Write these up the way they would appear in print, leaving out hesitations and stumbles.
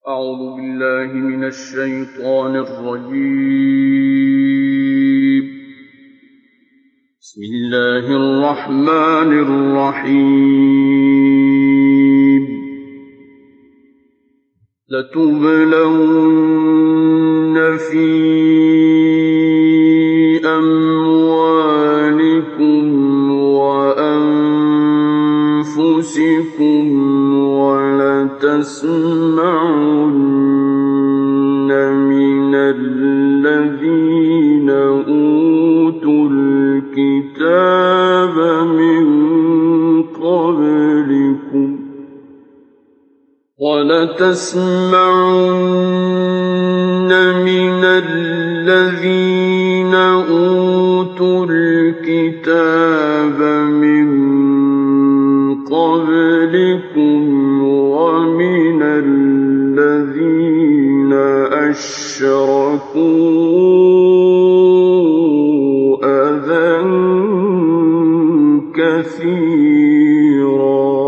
أعوذ بالله من الشيطان الرجيم. بسم الله الرحمن الرحيم. لتبلون في أموالكم وأنفسكم ولتسمعن من الذين أوتوا الكتاب من قبلكم ومن الذين أشركوا أذى كثيرا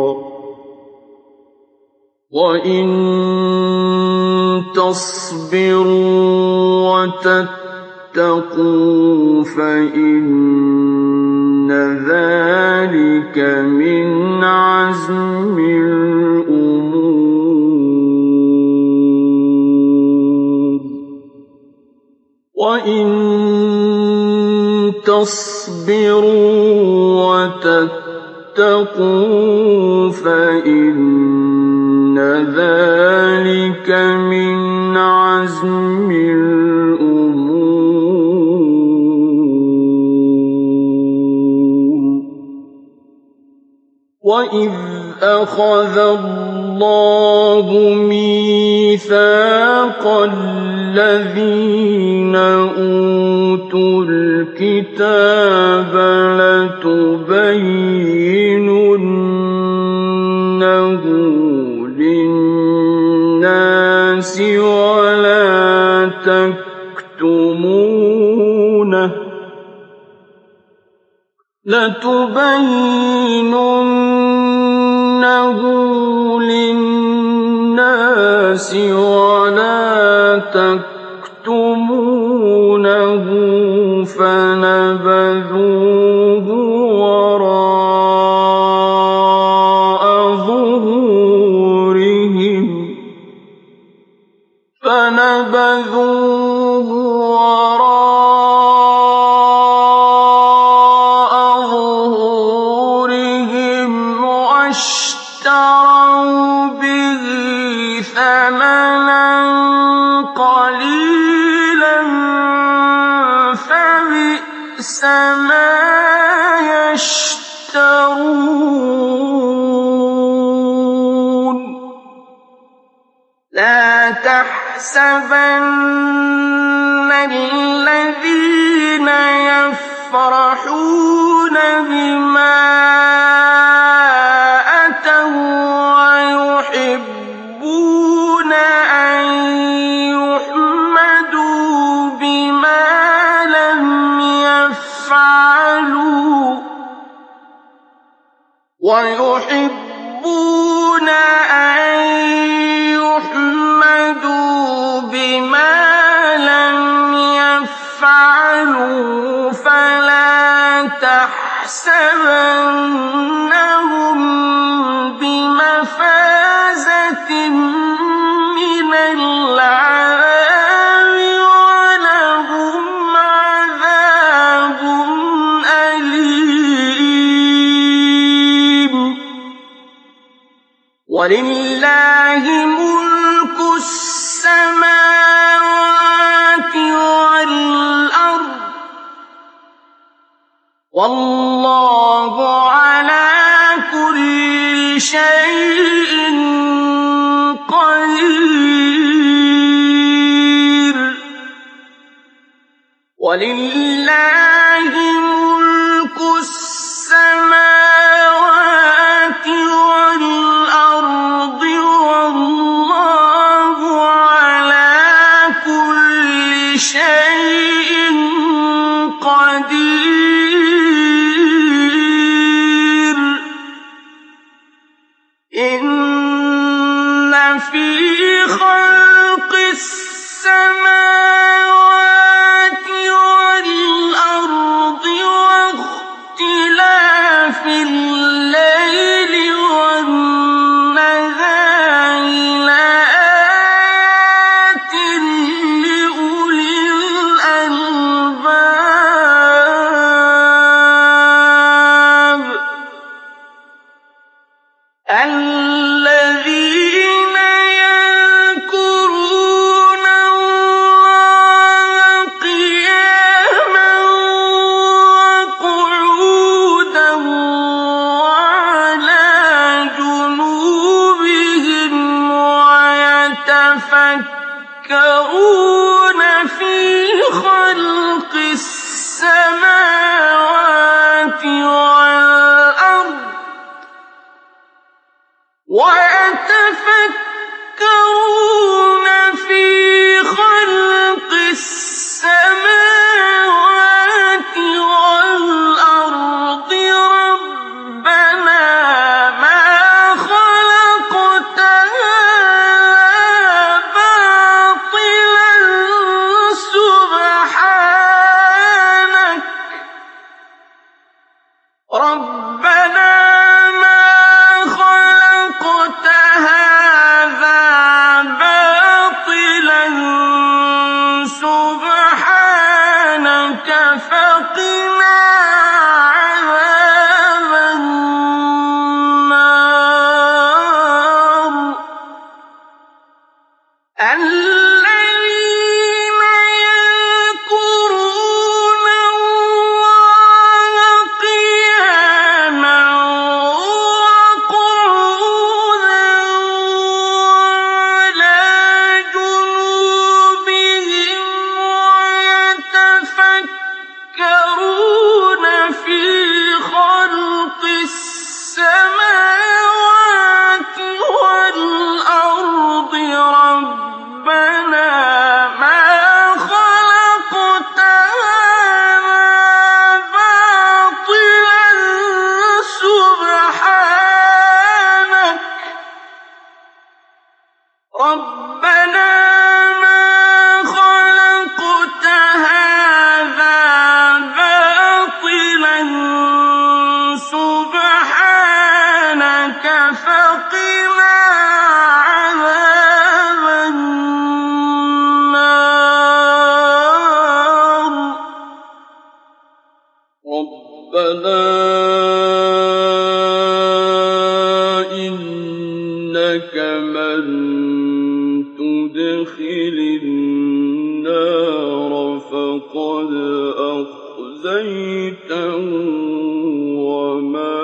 وإن تصبروا وتتقوا فإن ذلك من عزم الأمور. وإن تصبروا وتتقوا فإن ذلك من عزم الأمور. وإذ أخذ الله ميثاق الذين أوتوا الكتاب لتبيننه للناس ولا تكتمونه فنبذوه وراء ظهورهم واشتروا به ثمنا قليلا فبئس ما يشترون. لا تحسبن الذين يفرحون بما أتوا ويحبون أن يحمدوا بما لم يفعلوا فلا تحسبنهم بمفازة من العذاب ولهم عذاب أليم. ولله ملك السماوات والأرض والله على كل شيء قدير. ولله ملك السماوات والأرض والله على كل شيء قدير. إن في خلق ويتفكرون في خلق السماوات والأرض ربنا ما خلقت هذا باطلا سبحانك ربنا ما خلقت هذا باطلا سبحانك فقنا عذاب النار الذين يذكرون الله قياما وقعودا وعلى جنوبهم ويتفكرون في خلق السماوات والأرض ربنا ما خلقت هذا باطلا سبحانك ربنا ما خلقت هذا باطلا سبحانك فقنا عذاب النار ربنا إنك من تدخل النار فقد أخزيته وما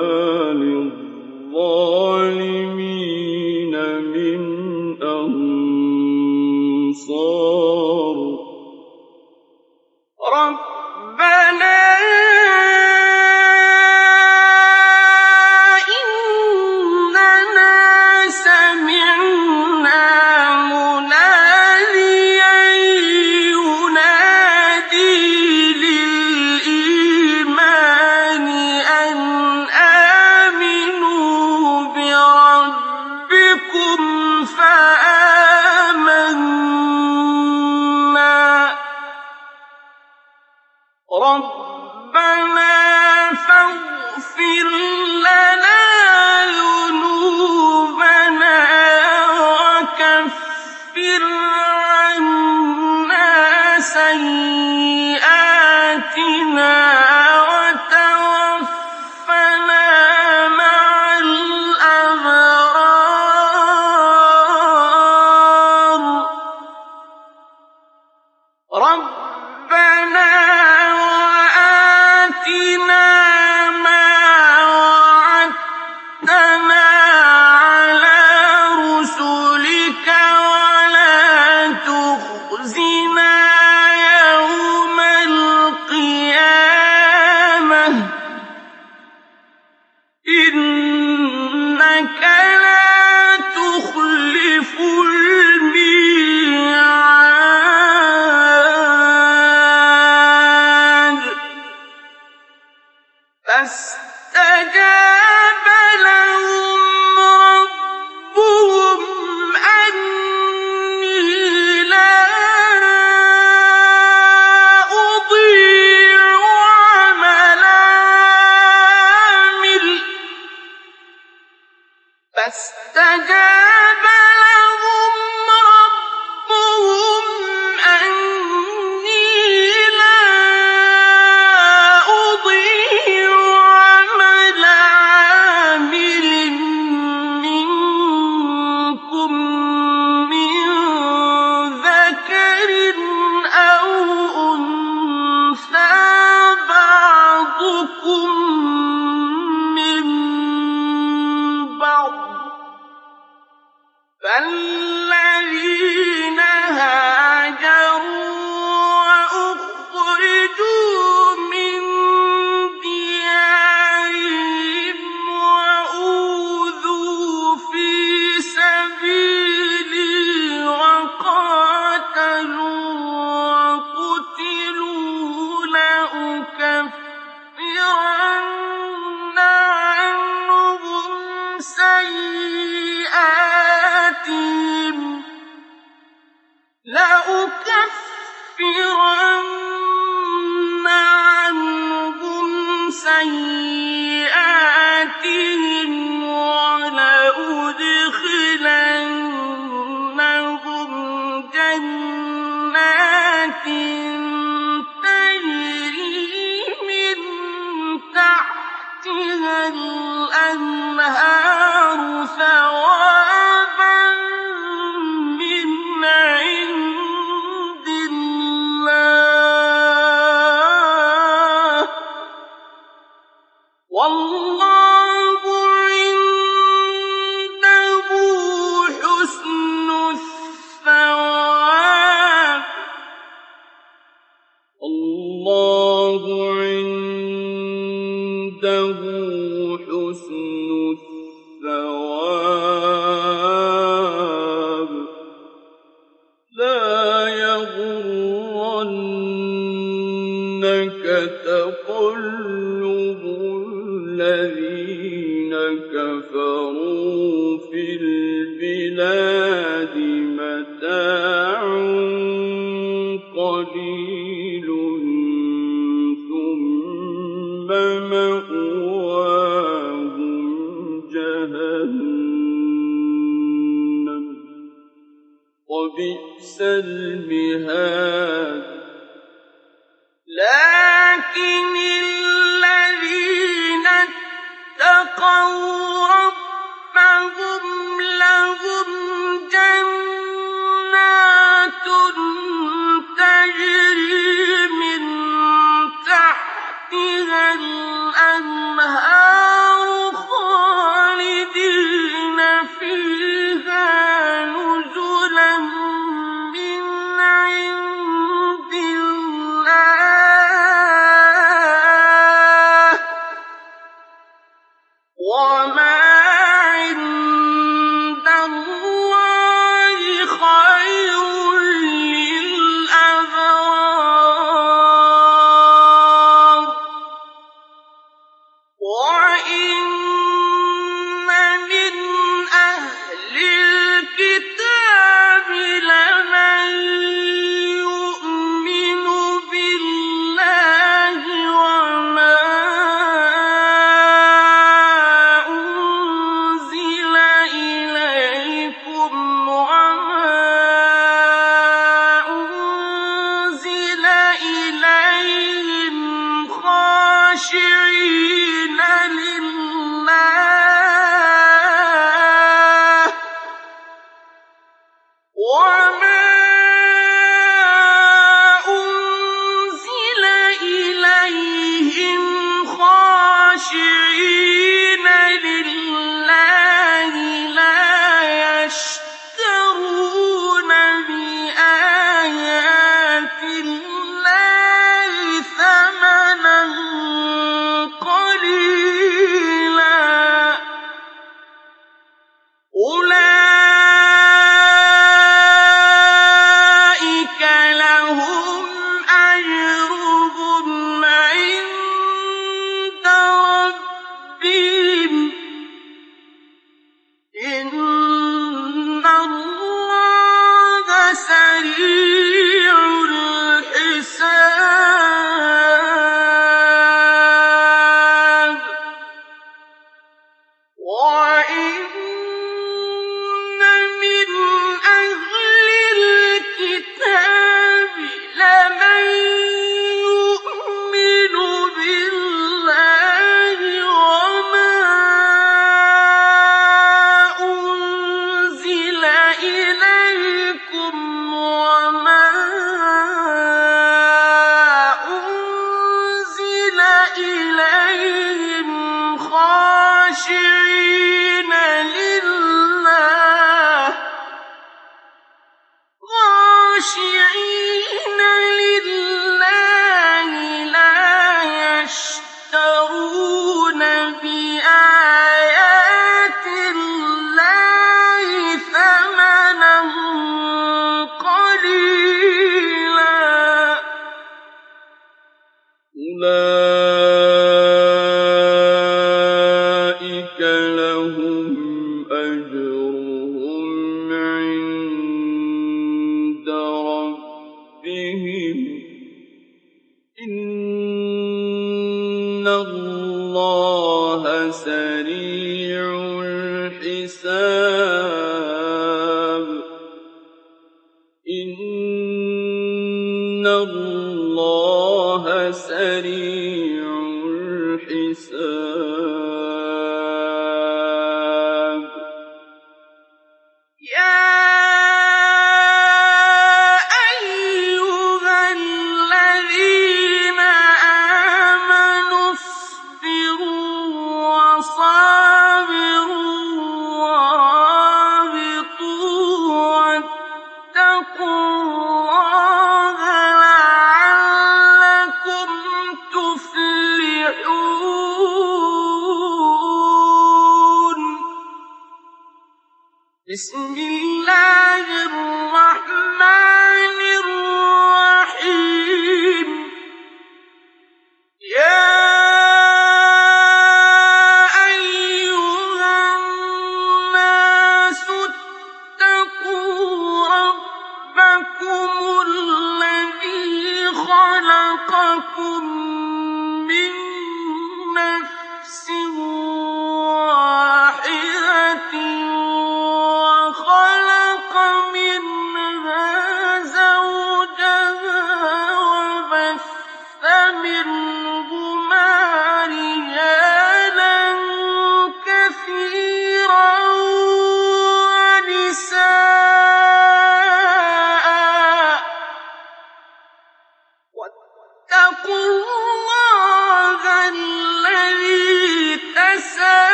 للظالمين من أنصار ربنا إننا سمعنا مناديا ينادي للإيمان أن آمنوا بربكم فآمنا ربنا فاغفر لنا ذنوبنا وكفر عنا سيئاتنا وتوفنا مع الأبرار ربنا وآتنا ما وعدتنا على رسلك ولا تخزنا يوم القيامة إنك لا تخلف الميعاد فاستجاب لهم ربهم أني لا أضيع عمل عامل فاستجاب لهم ربهم أني لا أضيع تَقَلُّبُ الَّذِينَ كَفَرُوا فِي الْبِلَادِ مَتَاعٌ قَلِيلٌ ثُمَّ مَأْوَاهُمْ جَهَنَّمُ ۖ وَبِئْسَ الْمِهَادُ لكن الذين اتقوا ربهم لهم جنات تجري من تحتها الأنهار خالدين فيها نزلا من عند الله وما عند الله خير للأبرار وإن من أهل الكتاب لمن يؤمن بالله وما أنزل إليكم وما أنزل إليهم خاشعين لله وما أنزل إليهم خاشعين لله لا يشترون بآيات الله ثمنا قليلا أولئك لهم أجرهم عند ربهم إن الله سريع الحساب وإن من أهل الكتاب لمن يؤمن بالله وما أنزل إليكم وما أنزل إليهم خاشعين لله لا يشترون بآيات الله ثمنا قليلا أولئك لهم أجرهم عند ربهم إن الله سريع الحساب إن الله سريع الحساب يا أيها الذين آمنوا اصبروا وصابروا ورابطوا واتقوا الله لعلكم تفلحون بسم الله الرحمن الرحيم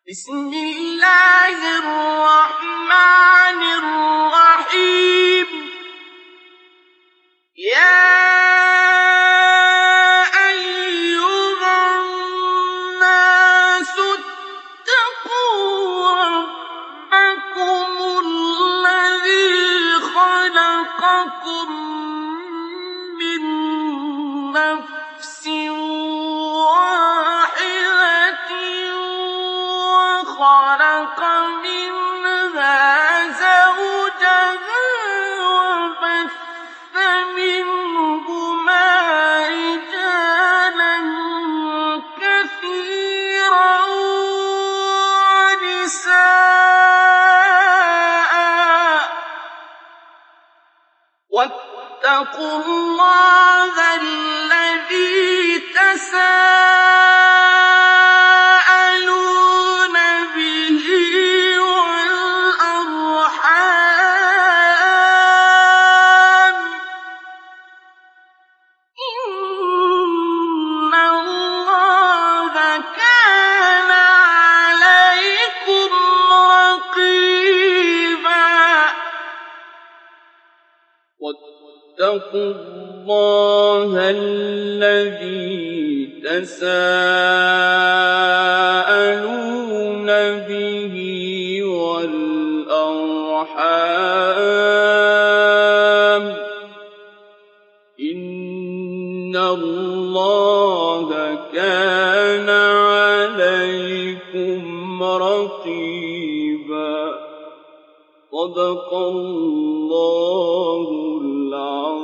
بسم الله الرحمن الرحيم يا أيها الناس اتقوا ربكم الذي خلقكم من نفس واحدة وخلق منها زوجها وبث منهما رجالا كثيرا ونساء واتقوا الله الذي تساءلون به والأرحام إن الله كان عليكم رقيبا واتقوا الله الذي تساءلون به والأرحام إن الله كان عليكم رقيبا صدق الله العظيم